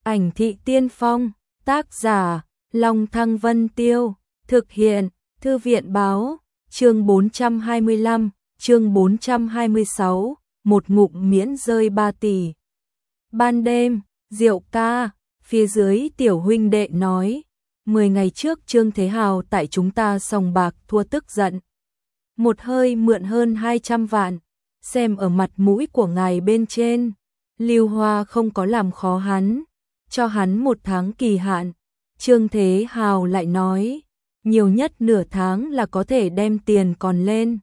Ảnh thị tiên phong, tác giả, Long Thăng Vân Tiêu, thực hiện, Thư viện báo, chương 425, chương 426, một ngụm miễn rơi 3 tỷ. Ban đêm, rượu ca, phía dưới tiểu huynh đệ nói, 10 ngày trước Trương Thế Hào tại chúng ta sòng bạc thua tức giận. Một hơi mượn hơn 200 vạn, xem ở mặt mũi của ngài bên trên, Lưu Hoa không có làm khó hắn, cho hắn 1 tháng kỳ hạn. Trương Thế Hào lại nói, nhiều nhất nửa tháng là có thể đem tiền còn lên.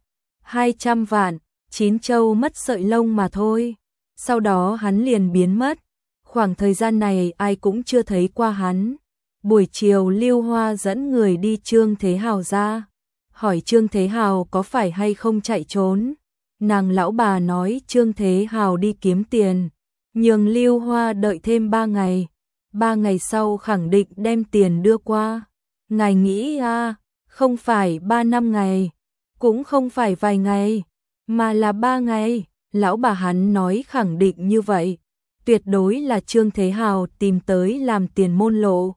200 vạn, 9 châu mất sợi lông mà thôi. Sau đó hắn liền biến mất. Khoảng thời gian này ai cũng chưa thấy qua hắn. Buổi chiều Lưu Hoa dẫn người đi Trương Thế Hào ra, hỏi Trương Thế Hào có phải hay không chạy trốn. Nàng lão bà nói Trương Thế Hào đi kiếm tiền, nhường Lưu Hoa đợi thêm 3 ngày. 3 ngày sau khẳng định đem tiền đưa qua. Ngài nghĩ không phải 3-5 ngày, cũng không phải vài ngày, mà là 3 ngày. Lão bà hắn nói khẳng định như vậy, tuyệt đối là Trương Thế Hào tìm tới làm tiền môn lộ.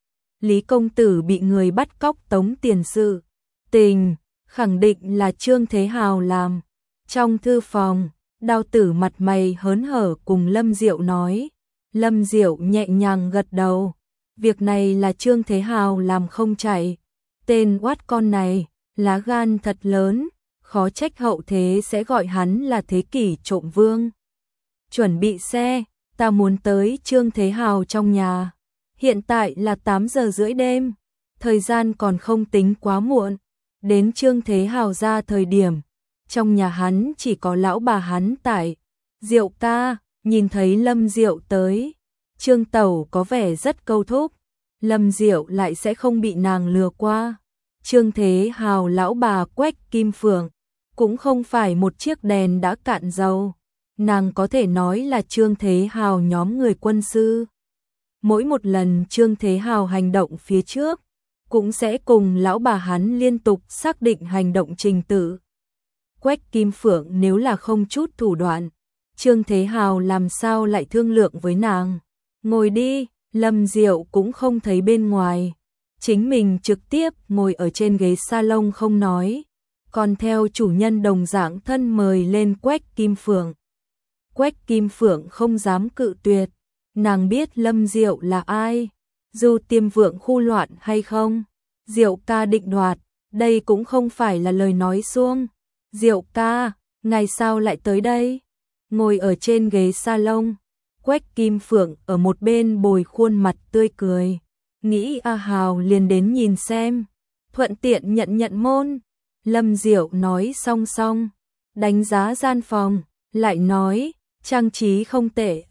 Lý công tử bị người bắt cóc tống tiền sự tình, khẳng định là Trương Thế Hào làm. Trong thư phòng, Đao Tử mặt mày hớn hở cùng Lâm Diệu nói. Lâm Diệu nhẹ nhàng gật đầu. Việc này là Trương Thế Hào làm không chạy. Tên oát con này, lá gan thật lớn, khó trách hậu thế sẽ gọi hắn là thế kỷ trộm vương. Chuẩn bị xe, ta muốn tới Trương Thế Hào trong nhà. Hiện tại là 8 giờ rưỡi đêm, thời gian còn không tính quá muộn. Đến Trương Thế Hào ra thời điểm, trong nhà hắn chỉ có lão bà hắn tại. Diệu ca, nhìn thấy Lâm Diệu tới, Trương Tẩu có vẻ rất câu thúc, Lâm Diệu lại sẽ không bị nàng lừa qua. Trương Thế Hào lão bà Quách Kim Phượng, cũng không phải một chiếc đèn đã cạn dầu, nàng có thể nói là Trương Thế Hào nhóm người quân sư. Mỗi một lần Trương Thế Hào hành động phía trước, cũng sẽ cùng lão bà hắn liên tục xác định hành động trình tự. Quách Kim Phượng nếu là không chút thủ đoạn, Trương Thế Hào làm sao lại thương lượng với nàng. Ngồi đi, Lâm Diệu cũng không thấy bên ngoài, chính mình trực tiếp ngồi ở trên ghế salon không nói, còn theo chủ nhân đồng dạng thân mời lên Quách Kim Phượng. Quách Kim Phượng không dám cự tuyệt, nàng biết Lâm Diệu là ai, dù Tiêm Vượng khu loạn hay không, Diệu ca định đoạt, đây cũng không phải là lời nói suông. Diệu ca, ngày sao lại tới đây? Ngồi ở trên ghế salon, Quách Kim Phượng ở một bên bồi khuôn mặt tươi cười. Nghĩ Hào liền đến nhìn xem, thuận tiện nhận môn. Lâm Diệu nói song song, đánh giá gian phòng, lại nói, trang trí không tệ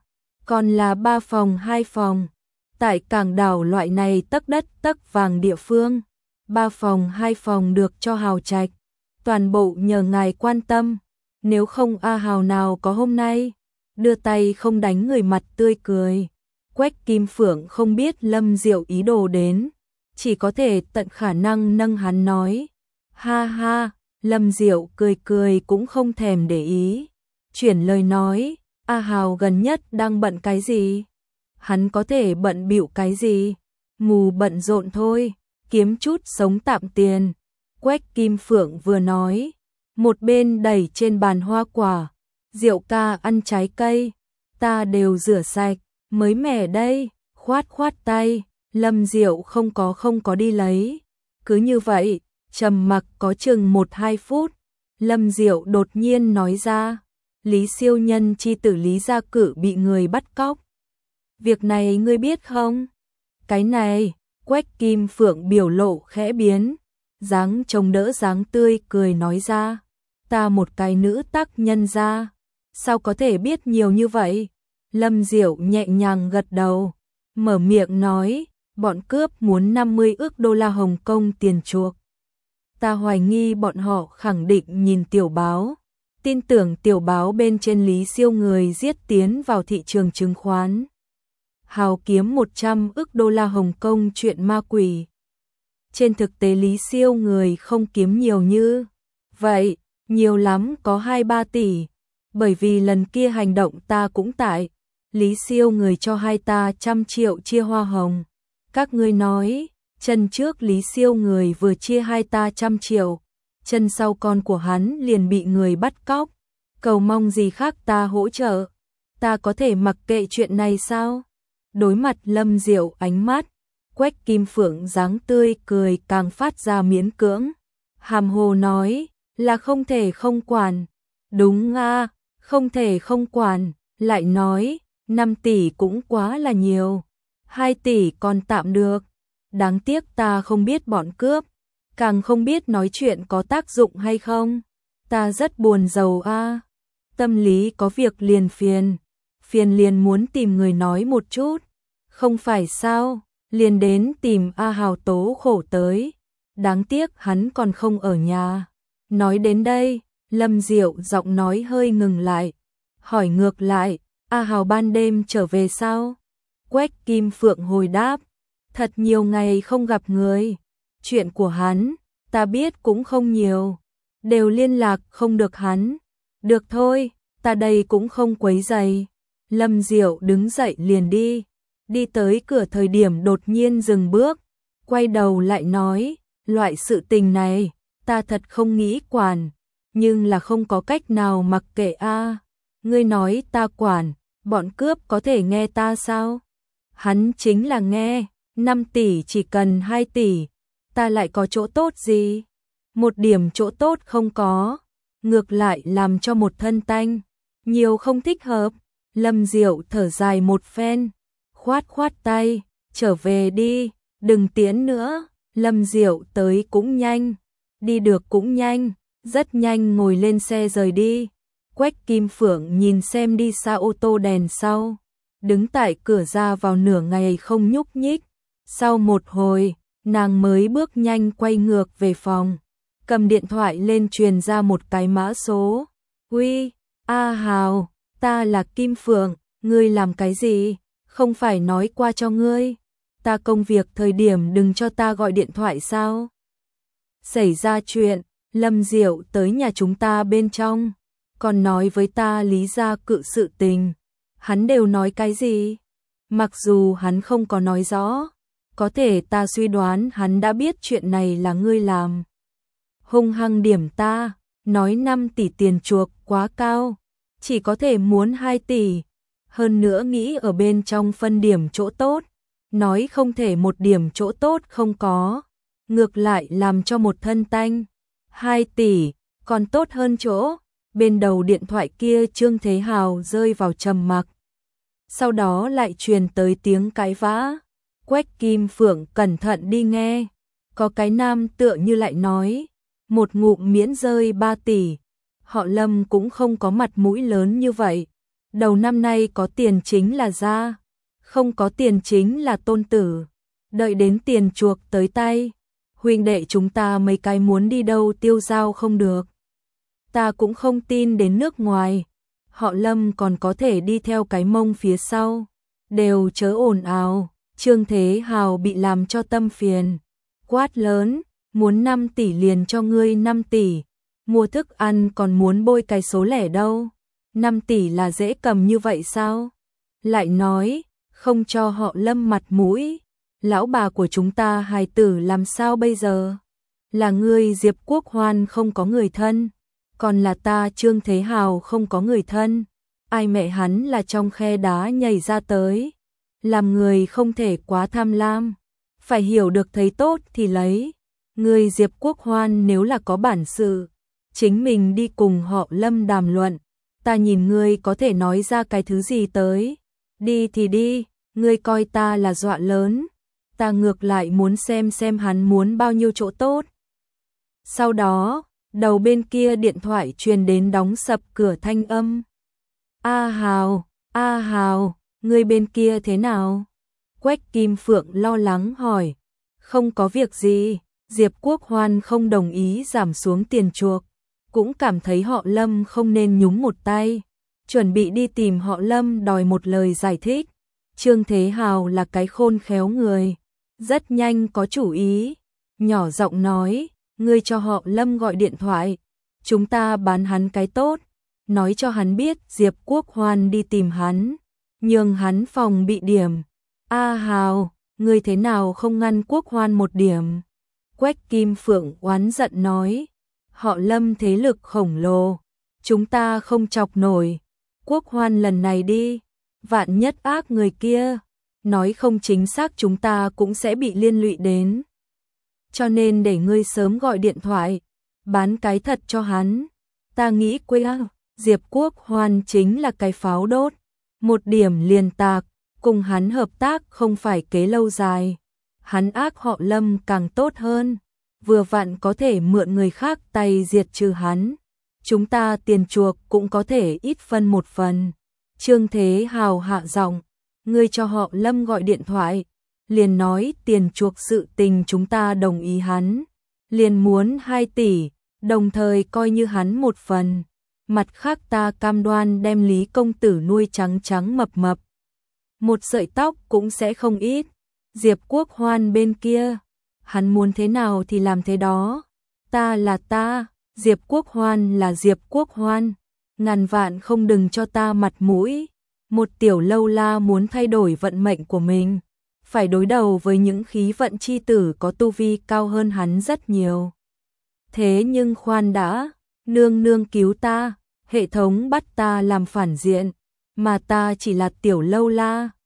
còn là 3 phòng 2 phòng. Tại Cảng Đảo loại này tấc đất tấc vàng địa phương, 3 phòng 2 phòng được cho hào trạch. Toàn bộ nhờ ngài quan tâm, nếu không Hào nào có hôm nay. Đưa tay không đánh người mặt tươi cười. Quách Kim Phượng không biết Lâm Diệu ý đồ đến, chỉ có thể tận khả năng nâng hắn nói. Ha ha, Lâm Diệu cười cười cũng không thèm để ý. Chuyển lời nói, Hào gần nhất đang bận cái gì? Hắn có thể bận bịu cái gì? Mù bận rộn thôi, kiếm chút sống tạm tiền. Quách Kim Phượng vừa nói, một bên đẩy trên bàn hoa quả. Diệu ca ăn trái cây, ta đều rửa sạch, mới mẻ đây. Khoát tay, Lâm Diệu không có đi lấy. Cứ như vậy, trầm mặc có chừng 1-2 phút, Lâm Diệu đột nhiên nói ra, Lý siêu nhân chi tử Lý Gia Cử bị người bắt cóc. Việc này ngươi biết không? Cái này, Quách Kim Phượng biểu lộ khẽ biến, dáng trông đỡ dáng tươi cười nói ra, ta một cái nữ tác nhân ra, sao có thể biết nhiều như vậy? Lâm Diệu nhẹ nhàng gật đầu, mở miệng nói, bọn cướp muốn 50 ức đô la Hồng Kông tiền chuộc. Ta hoài nghi bọn họ khẳng định nhìn tiểu báo, tin tưởng tiểu báo bên trên Lý siêu người giết tiến vào thị trường chứng khoán. Hào kiếm 100 ức đô la Hồng Kông chuyện ma quỷ. Trên thực tế Lý siêu người không kiếm nhiều như vậy, nhiều lắm có 2-3 tỷ. Bởi vì lần kia hành động ta cũng tại, Lý Siêu người cho hai ta 100 triệu chia hoa hồng. Các ngươi nói, chân trước Lý Siêu người vừa chia hai ta 100 triệu, chân sau con của hắn liền bị người bắt cóc. Cầu mong gì khác ta hỗ trợ, ta có thể mặc kệ chuyện này sao? Đối mặt Lâm Diệu ánh mắt, Quách Kim Phượng dáng tươi cười càng phát ra miễn cưỡng. Hàm hồ nói, là không thể không quản. Đúng a, không thể không quản. Lại nói, 5 tỷ cũng quá là nhiều. 2 tỷ còn tạm được. Đáng tiếc ta không biết bọn cướp, càng không biết nói chuyện có tác dụng hay không. Ta rất buồn rầu a. Tâm lý có việc liền phiền. Phiền liền muốn tìm người nói một chút. Không phải sao, liền đến tìm A Hào tố khổ tới. Đáng tiếc hắn còn không ở nhà. Nói đến đây, Lâm Diệu giọng nói hơi ngừng lại. Hỏi ngược lại, A Hào ban đêm trở về sao? Quách Kim Phượng hồi đáp, thật nhiều ngày không gặp người. Chuyện của hắn, ta biết cũng không nhiều. Đều liên lạc không được hắn. Được thôi, ta đây cũng không quấy rầy. Lâm Diệu đứng dậy liền đi. Đi tới cửa thời điểm đột nhiên dừng bước. Quay đầu lại nói, loại sự tình này, ta thật không nghĩ quản. Nhưng là không có cách nào mặc kệ a. Ngươi nói ta quản, bọn cướp có thể nghe ta sao? Hắn chính là nghe, 5 tỷ chỉ cần 2 tỷ, ta lại có chỗ tốt gì? Một điểm chỗ tốt không có, ngược lại làm cho một thân tanh, nhiều không thích hợp. Lâm Diệu thở dài một phen, khoát khoát tay, trở về đi, đừng tiến nữa. Lâm Diệu tới cũng nhanh, đi được cũng nhanh, rất nhanh ngồi lên xe rời đi. Quách Kim Phượng nhìn xem đi xa ô tô đèn sau, đứng tại cửa ra vào nửa ngày không nhúc nhích. Sau một hồi, nàng mới bước nhanh quay ngược về phòng, cầm điện thoại lên truyền ra một cái mã số. Uy, A Hào, ta là Kim Phượng, ngươi làm cái gì? Không phải nói qua cho ngươi, ta công việc thời điểm đừng cho ta gọi điện thoại sao? Xảy ra chuyện, Lâm Diệu tới nhà chúng ta bên trong, còn nói với ta lý ra cự sự tình. Hắn đều nói cái gì? Mặc dù hắn không có nói rõ, có thể ta suy đoán hắn đã biết chuyện này là ngươi làm. Hung hăng điểm ta, nói 5 tỷ tiền chuộc quá cao, chỉ có thể muốn 2 tỷ. Hơn nữa nghĩ ở bên trong phân điểm chỗ tốt, nói không thể một điểm chỗ tốt không có, ngược lại làm cho một thân tanh. 2 tỷ, còn tốt hơn chỗ. Bên đầu điện thoại kia Trương Thế Hào rơi vào trầm mặc. Sau đó lại truyền tới tiếng cãi vã. Quách Kim Phượng cẩn thận đi nghe. Có cái nam tựa như lại nói, một ngụm miễn rơi 3 tỷ. Họ Lâm cũng không có mặt mũi lớn như vậy. Đầu năm nay có tiền chính là ra, không có tiền chính là tôn tử. Đợi đến tiền chuộc tới tay, huynh đệ chúng ta mấy cái muốn đi đâu tiêu dao không được. Ta cũng không tin đến nước ngoài, họ Lâm còn có thể đi theo cái mông phía sau. Đều chớ ồn ào. Trương Thế Hào bị làm cho tâm phiền, quát lớn, muốn 5 tỷ liền cho ngươi 5 tỷ, mua thức ăn còn muốn bôi cái số lẻ đâu. 5 tỷ là dễ cầm như vậy sao? Lại nói, không cho họ Lâm mặt mũi, lão bà của chúng ta hài tử làm sao bây giờ? Là ngươi Diệp Quốc Hoan không có người thân, còn là ta Trương Thế Hào không có người thân. Ai mẹ hắn là trong khe đá nhảy ra tới. Làm người không thể quá tham lam, phải hiểu được thấy tốt thì lấy. Ngươi Diệp Quốc Hoan nếu là có bản sự, chính mình đi cùng họ Lâm đàm luận, ta nhìn ngươi có thể nói ra cái thứ gì tới. Đi thì đi, ngươi coi ta là dọa lớn, ta ngược lại muốn xem hắn muốn bao nhiêu chỗ tốt. Sau đó, đầu bên kia điện thoại truyền đến đóng sập cửa thanh âm. A Hào, ngươi bên kia thế nào? Quách Kim Phượng lo lắng hỏi. Không có việc gì, Diệp Quốc Hoan không đồng ý giảm xuống tiền chuộc, cũng cảm thấy họ Lâm không nên nhúng một tay, chuẩn bị đi tìm họ Lâm đòi một lời giải thích. Trương Thế Hào là cái khôn khéo người, rất nhanh có chủ ý, nhỏ giọng nói, ngươi cho họ Lâm gọi điện thoại, chúng ta bán hắn cái tốt, nói cho hắn biết Diệp Quốc Hoan đi tìm hắn, nhường hắn phòng bị điểm. A Hào, ngươi thế nào không ngăn Quốc Hoan một điểm? Quách Kim Phượng oán giận nói, họ Lâm thế lực khổng lồ, chúng ta không chọc nổi. Quốc Hoan lần này đi, vạn nhất ác người kia, nói không chính xác chúng ta cũng sẽ bị liên lụy đến. Cho nên để ngươi sớm gọi điện thoại, bán cái thật cho hắn. Ta nghĩ quê Diệp Quốc Hoan chính là cái pháo đốt, một điểm liền tạc, cùng hắn hợp tác không phải kế lâu dài. Hắn ác họ Lâm càng tốt hơn, vừa vặn có thể mượn người khác tay diệt trừ hắn. Chúng ta tiền chuộc cũng có thể ít phân một phần. Trương Thế Hào hạ giọng, ngươi cho họ Lâm gọi điện thoại, liền nói tiền chuộc sự tình chúng ta đồng ý hắn, liền muốn 2 tỷ, đồng thời coi như hắn một phần. Mặt khác ta cam đoan đem Lý công tử nuôi trắng trắng mập mập. Một sợi tóc cũng sẽ không ít. Diệp Quốc Hoan bên kia, hắn muốn thế nào thì làm thế đó. Ta là ta, Diệp Quốc Hoan là Diệp Quốc Hoan. Ngàn vạn không đừng cho ta mặt mũi. Một tiểu lâu la muốn thay đổi vận mệnh của mình, phải đối đầu với những khí vận chi tử có tu vi cao hơn hắn rất nhiều. Thế nhưng khoan đã, nương nương cứu ta, hệ thống bắt ta làm phản diện, mà ta chỉ là tiểu lâu la,